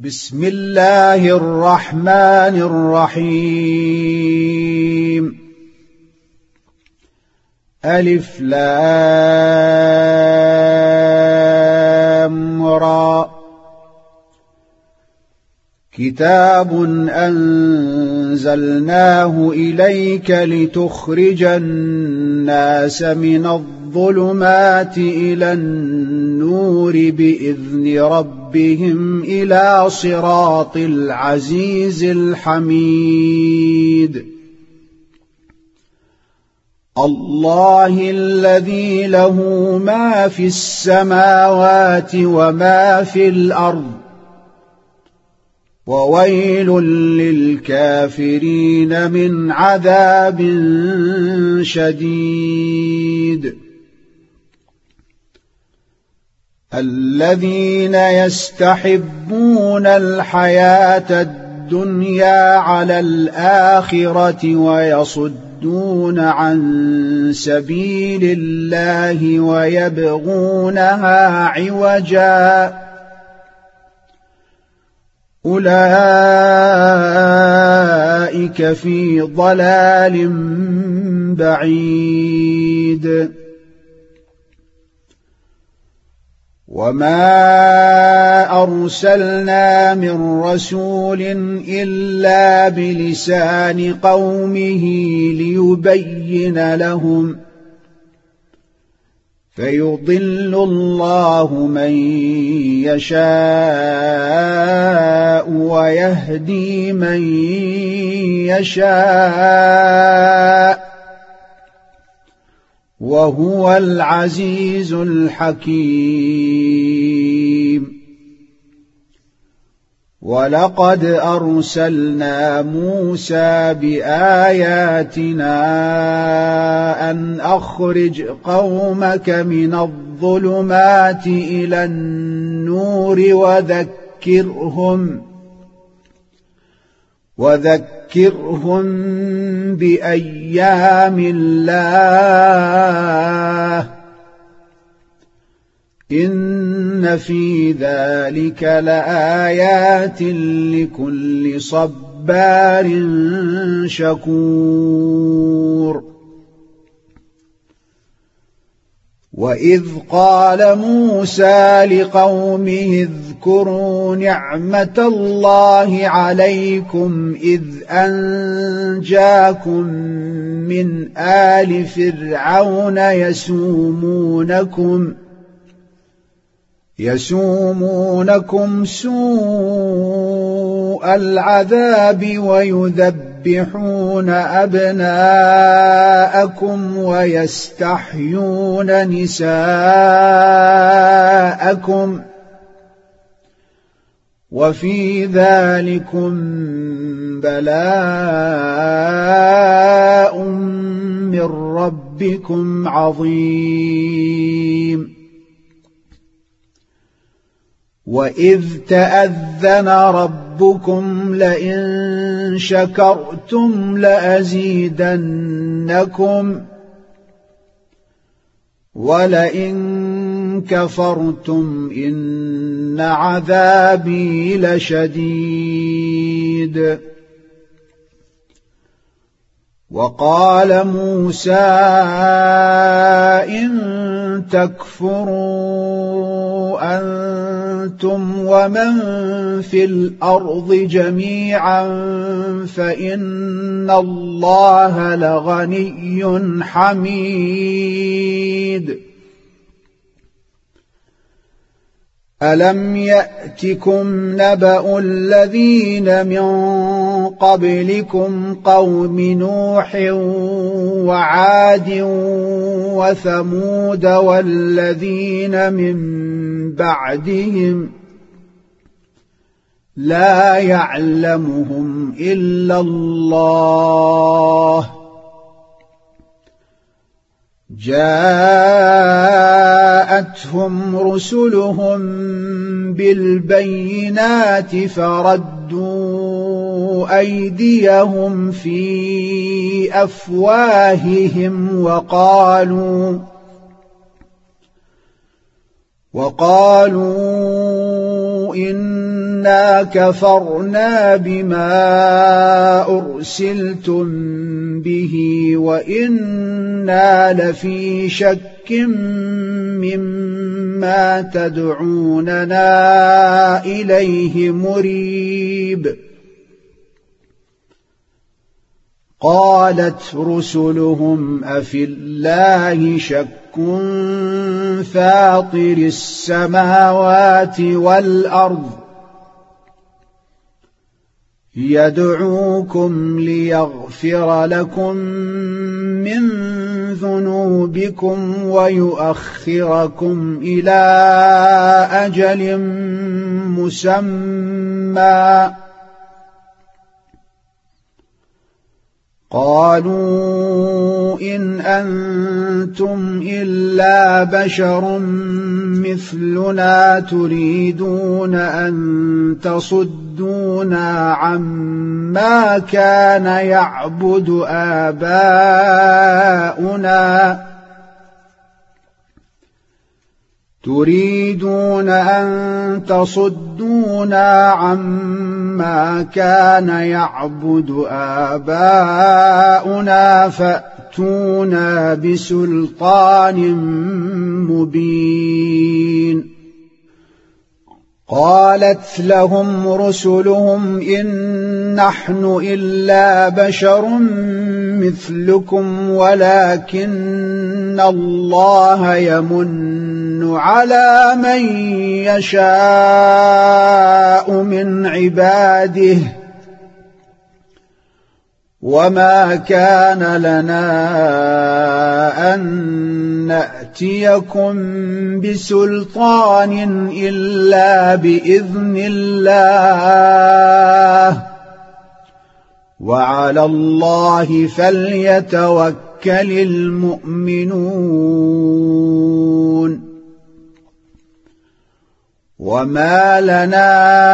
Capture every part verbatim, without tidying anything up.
بسم الله الرحمن الرحيم. ألف لام را. كتاب أنزلناه إليك لتخرج الناس من الظلمات إلى النور بإذن ربهم إلى صراط العزيز الحميد. الله الذي له ما في السماوات وما في الأرض، وويل للكافرين من عذاب شديد. الذين يستحبون الحياة الدنيا على الآخرة ويصدون عن سبيل الله ويبغونها عوجا، أولئك في ضلال بعيد. وما أرسلنا من رسول إلا بلسان قومه ليبين لهم، فيضل الله من يشاء ويهدي من يشاء، وهو العزيز الحكيم. ولقد أرسلنا موسى بآياتنا أن أخرج قومك من الظلمات إلى النور وذكرهم وذكرهم بأيام الله، إن في ذلك لآيات لكل صبار شكور. وإذ قال موسى لقومه اذكروا نعمة الله عليكم إذ أنجاكم من آل فرعون يسومونكم يسومونكم سوء العذاب ويذبحون أبناءكم ويستحيون نساءكم، وفي ذلكم بلاء من ربكم عظيم. وإذ تأذن ربكم لئن شكرتم لأزيدنكم ولئن كفرتم إن عذابي لشديد. وقال موسى إن تكفروا أنتم ومن في الأرض جميعا فإن الله لغني حميد. ألم يأتكم نبأ الذين من قبلكم قوم نوح وعاد وثمود والذين من بعدهم لا يعلمهم إلا الله، جاءتهم رسلهم بالبينات فردوا أيديهم في أفواههم وقالوا وقالوا إنا كفرنا بما أرسلتم به وإنا لفي شك مما تدعوننا إليه مريب. قالت رسلهم أفي الله شك فاطر السماوات والأرض يدعوكم ليغفر لكم من ذنوبكم ويؤخركم إلى أجل مسمى. قالوا إن أنتم إلا بشر مثلنا تريدون أن تصدونا عما كان يعبد آباؤنا تريدون أن تصدونا عما كان يعبد آباؤنا فأتونا بسلطان مبين. قالت لهم رسلهم إن نحن إلا بشر مثلكم ولكن الله يمن على من يشاء من عباده وما كان لنا أن نأتيكم بسلطان إلا بإذن الله وعلى الله فليتوكل المؤمنون. وما لنا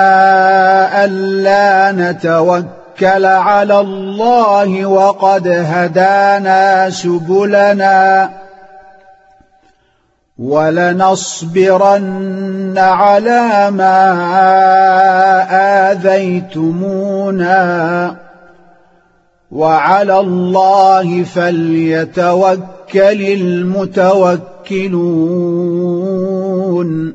ألا نتوكل على الله وقد هدانا سبلنا ولنصبرن على ما آذيتمونا وعلى الله فليتوكل المتوكلون.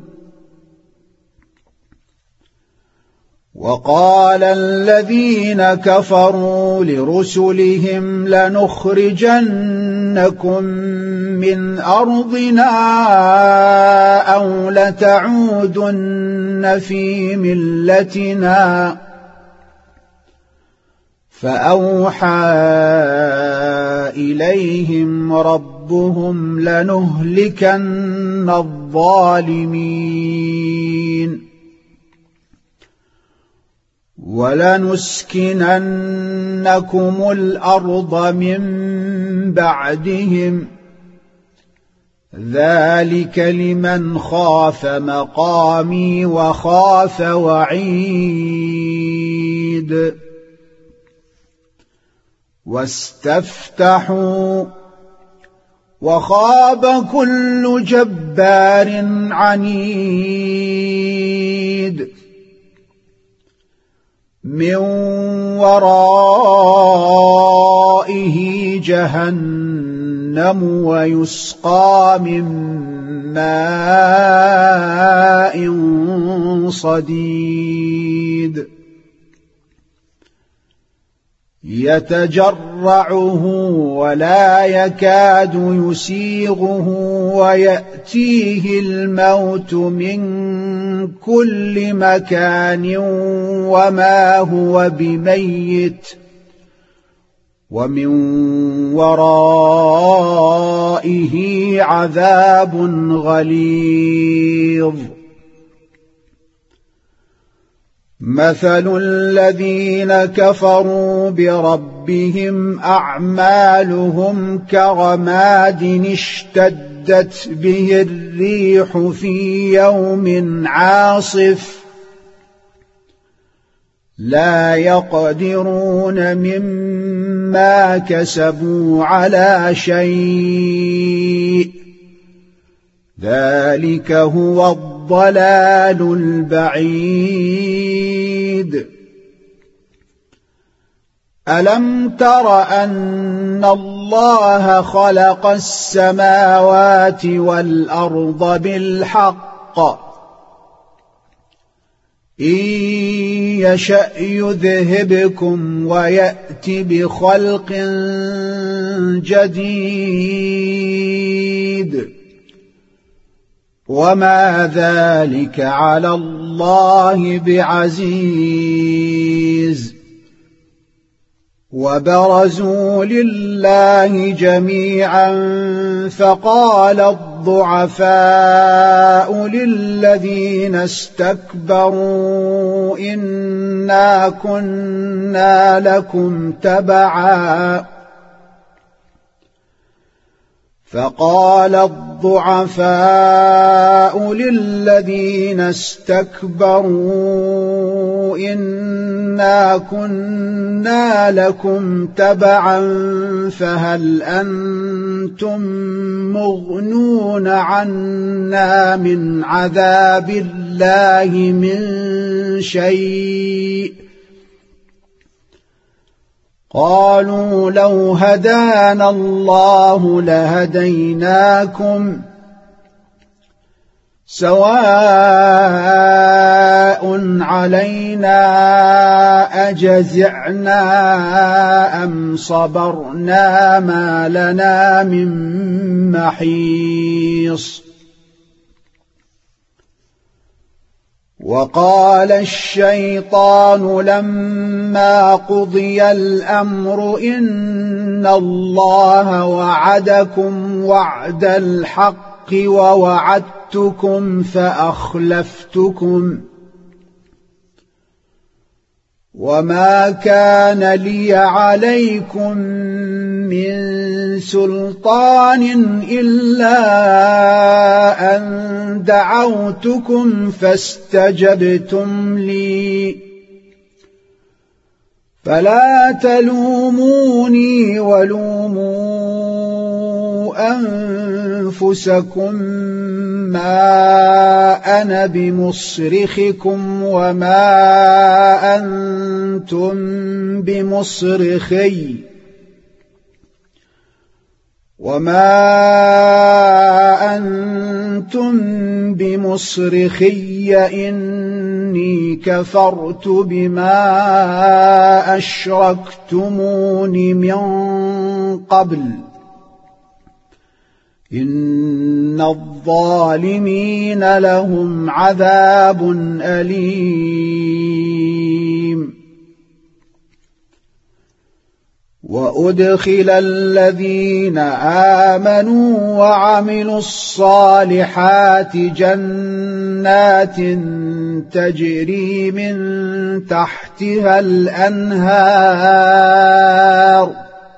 وقال الذين كفروا لرسلهم لنخرجنكم من أرضنا أو لتعودن في ملتنا فأوحى إليهم ربهم لنهلكن الظالمين ولنسكننكم الأرض من بعدهم ذلك لمن خاف مقامي وخاف وعيد. واستفتحوا وخاب كل جبار عنيد من ورائه جهنم ويسقى من ماء صديد يتجرعه ولا يكاد يسيغه ويأتيه الموت من كل مكان وما هو بميت ومن ورائه عذاب غليظ. مثل الذين كفروا بربهم أعمالهم كرماد اشتدت به الريح في يوم عاصف لا يقدرون مما كسبوا على شيء ذلك هو الضلال الضلال البعيد ألم تر أن الله خلق السماوات والأرض بالحق إن يشأ يذهبكم ويأت بخلق جديد وما ذلك على الله بعزيز وبرزوا لله جميعا فقال الضعفاء للذين استكبروا إنا كنا لكم تبعا فقال الضعفاء للذين استكبروا إنا كنا لكم تبعا فهل أنتم مغنون عنا من عذاب الله من شيء قالوا لو هدانا الله لهديناكم سواء علينا أجزعنا أم صبرنا ما لنا من محيص وقال الشيطان لما قضي الأمر إن الله وعدكم وعد الحق ووعدتكم فأخلفتكم وما كان لي عليكم من سلطان إلا أن دعوتكم فاستجبتم لي فلا تلوموني ولوموا أنفسكم ما أنا بمصرخكم وما أنتم بمصرخي وما أنتم بمصرخي إني كفرت بما أشركتمون من قبل إن الظالمين لهم عذاب أليم وأدخل الذين آمنوا وعملوا الصالحات جنات تجري من تحتها الأنهار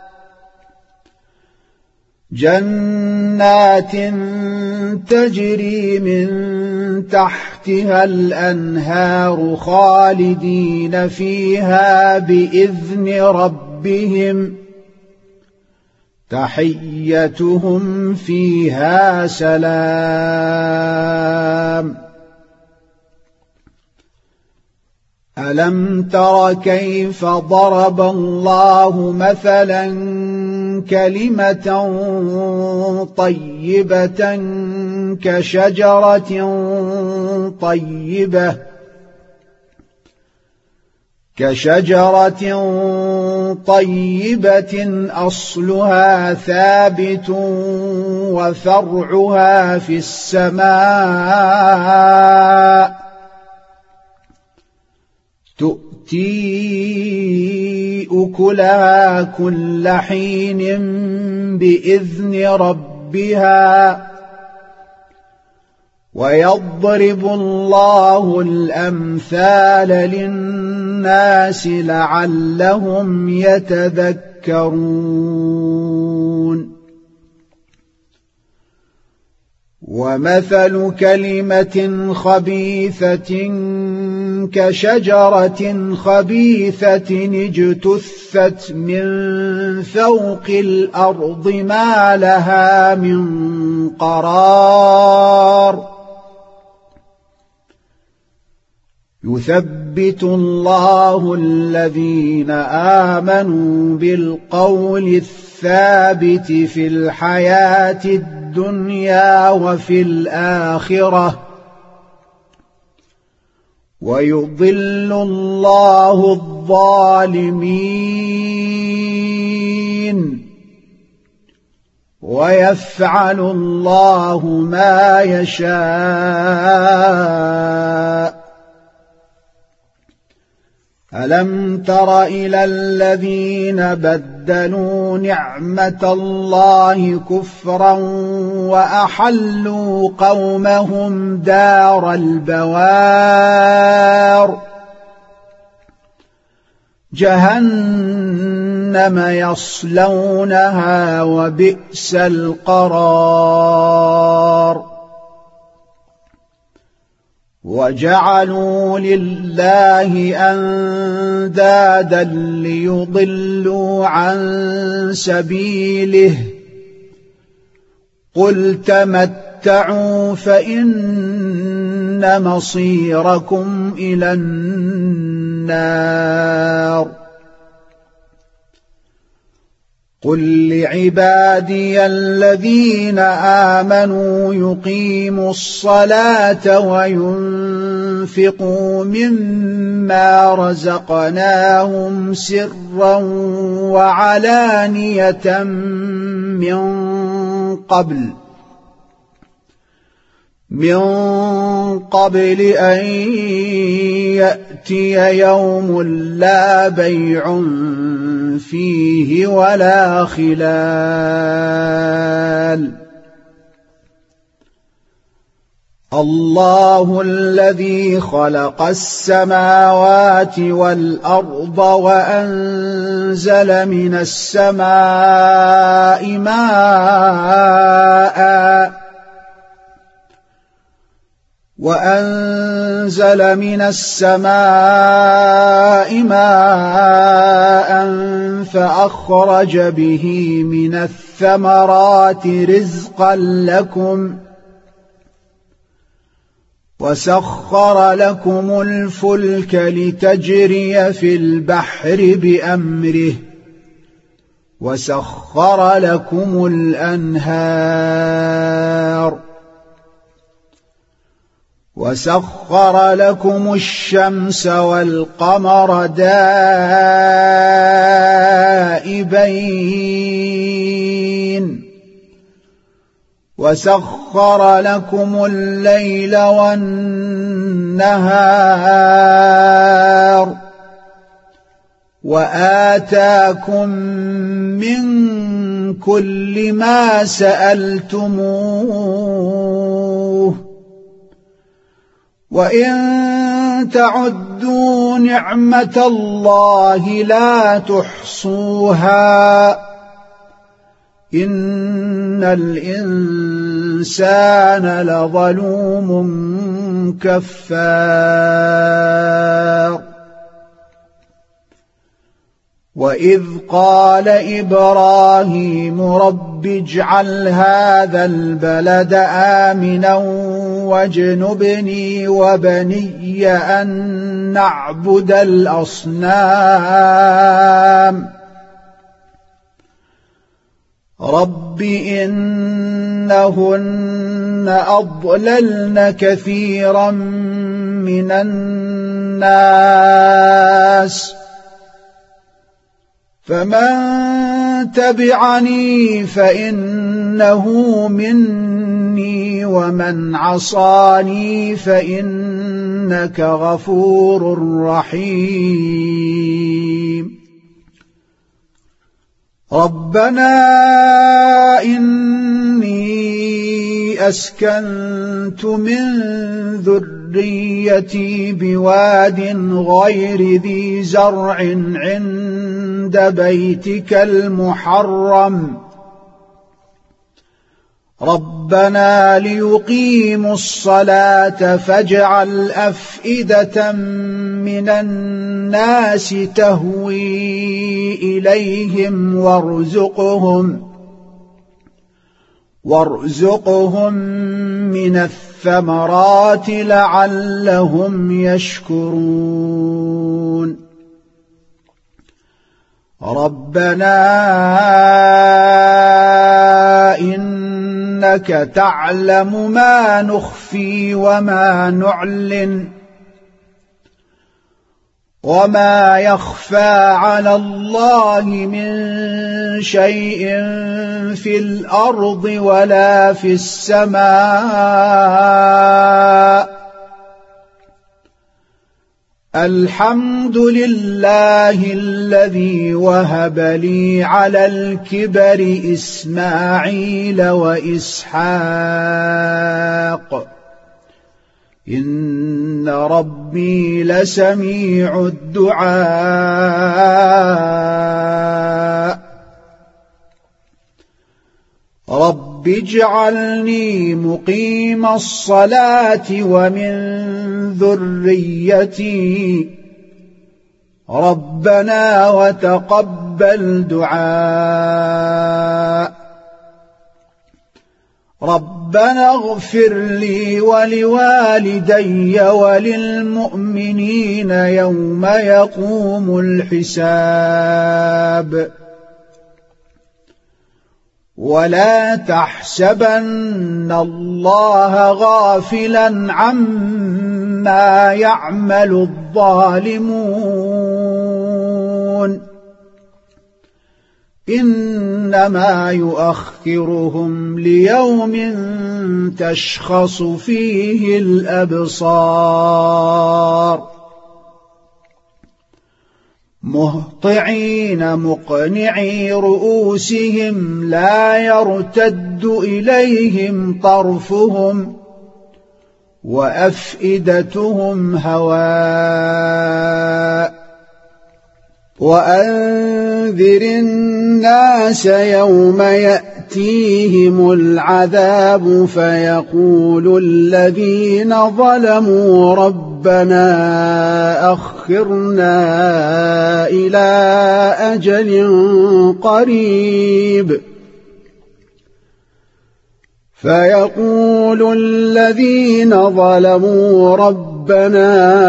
جنات تجري من تحتها الأنهار خالدين فيها بإذن ربهم تحيتهم فيها سلام ألم تر كيف ضرب الله مثلا كلمة طيبة كشجرة طيبة كشجرة طيبة أصلها ثابت وفرعها في السماء تؤتي أكلها كل حين بإذن ربها ويضرب الله الأمثال للناس لعلهم يتذكرون ومثل كلمة خبيثة كشجرة خبيثة اجتثت من فوق الأرض ما لها من قرار يثبت الله الذين آمنوا بالقول الثابت في الحياة الدنيا وفي الآخرة ويضل الله الظالمين ويفعل الله ما يشاء. ألم تر إلى الذين بدلوا نعمة الله كفرا وأحلوا قومهم دار البوار جهنم يصلونها وبئس القرار. وجعلوا لله أندادا ليضلوا عن سبيله قل تمتعوا فإن مصيركم إلى النار. قل لعبادي الذين آمنوا يقيموا الصلاة وينفقوا مما رزقناهم سرا وعلانية من قبل من قبل أن يأتي يوم لا بيع فيه ولا خلال. الله الذي خلق السماوات والأرض وأنزل من السماء ماءً وأنزل من السماء ماء فأخرج به من الثمرات رزقا لكم وسخر لكم الفلك لتجري في البحر بأمره وسخر لكم الأنهار وسخر لكم الشمس والقمر دائبين وسخر لكم الليل والنهار وآتاكم من كل ما سألتموه وإن تعدوا نعمة الله لا تحصوها إن الإنسان لظلوم كفار. وإذ قال إبراهيم رب اجعل هذا البلد آمنا واجنبني وبني أن نعبد الأصنام رب إنهن أضللن كثيرا من الناس فمن تبعني فإنه مني ومن عصاني فإنك غفور رحيم. ربنا إني أسكنت من ذريتي بواد غير ذي زرع عند بيتك المحرم ربنا ليقيموا الصلاة فاجعل أفئدة من الناس تهوي إليهم وارزقهم وارزقهم من الثمرات لعلهم يشكرون ربنا إنك تعلم ما نخفي وما نعلن وما يخفى على الله من شيء في الأرض ولا في السماء الحمد لله الذي وهب لي على الكبر إسماعيل وإسحاق إن ربي لسميع الدعاء رب اجعلني مقيم الصلاة ومن ذريتي ربنا وتقبل دعاء ربنا اغفر لي ولوالدي وللمؤمنين يوم يقوم الحساب ولا تحسبن الله غافلا عما يعمل الظالمون إنما يؤخرهم ليوم تشخص فيه الأبصار مهطعين مقنعي رؤوسهم لا يرتد إليهم طرفهم وأفئدتهم هواء وأنذر الناس يوم يأتيهم العذاب فيقول الذين ظلموا ربنا أخرنا إلى أجل قريب فيقول الذين ظلموا ربنا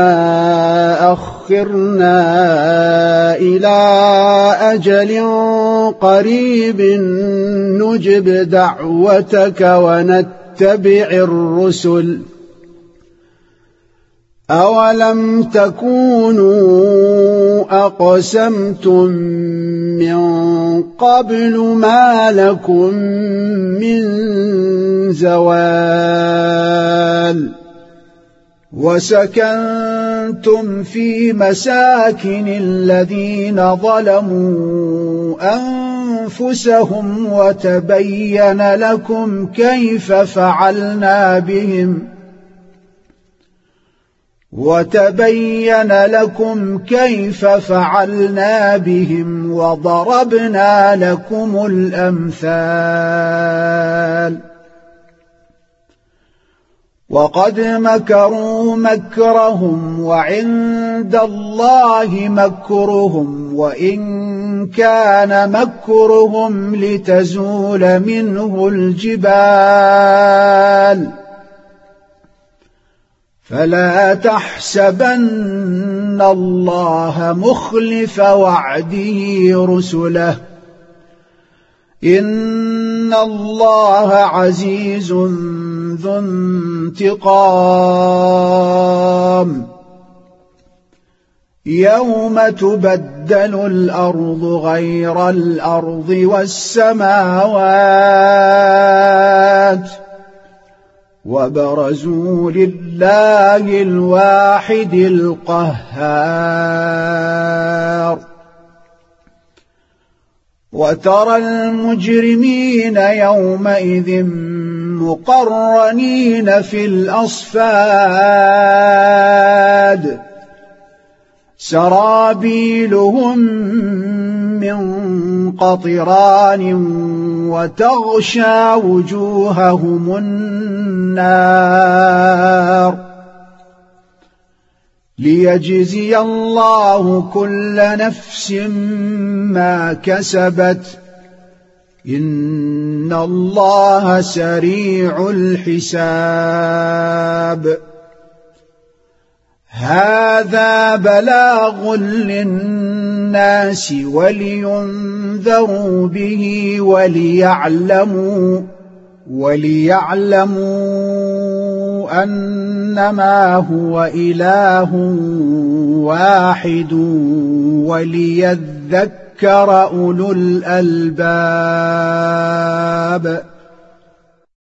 أخرنا إلى أجل قريب نجب دعوتك ونتبع الرسل أولم تكونوا أقسمتم من قبل ما لكم من زوال وسكنتم في مساكن الذين ظلموا أنفسهم وتبين لكم كيف فعلنا بهم وتبين لكم كيف فعلنا بهم وضربنا لكم الأمثال وقد مكروا مكرهم وعند الله مكرهم وإن كان مكرهم لتزول منه الجبال فلا تحسبن الله مخلف وعده رسله إن الله عزيز ذو انتقام يوم تبدل الأرض غير الأرض والسماوات وبرزوا لله الواحد القهار وترى المجرمين يومئذ مقرنين في الأصفاد سرابيلهم من قطران وتغشى وجوههم النار ليجزي الله كل نفس ما كسبت إن الله سريع الحساب هذا بلاغ للناس ولينذروا به وليعلموا وليعلموا أنما هو إله واحد وليذكر أولو الألباب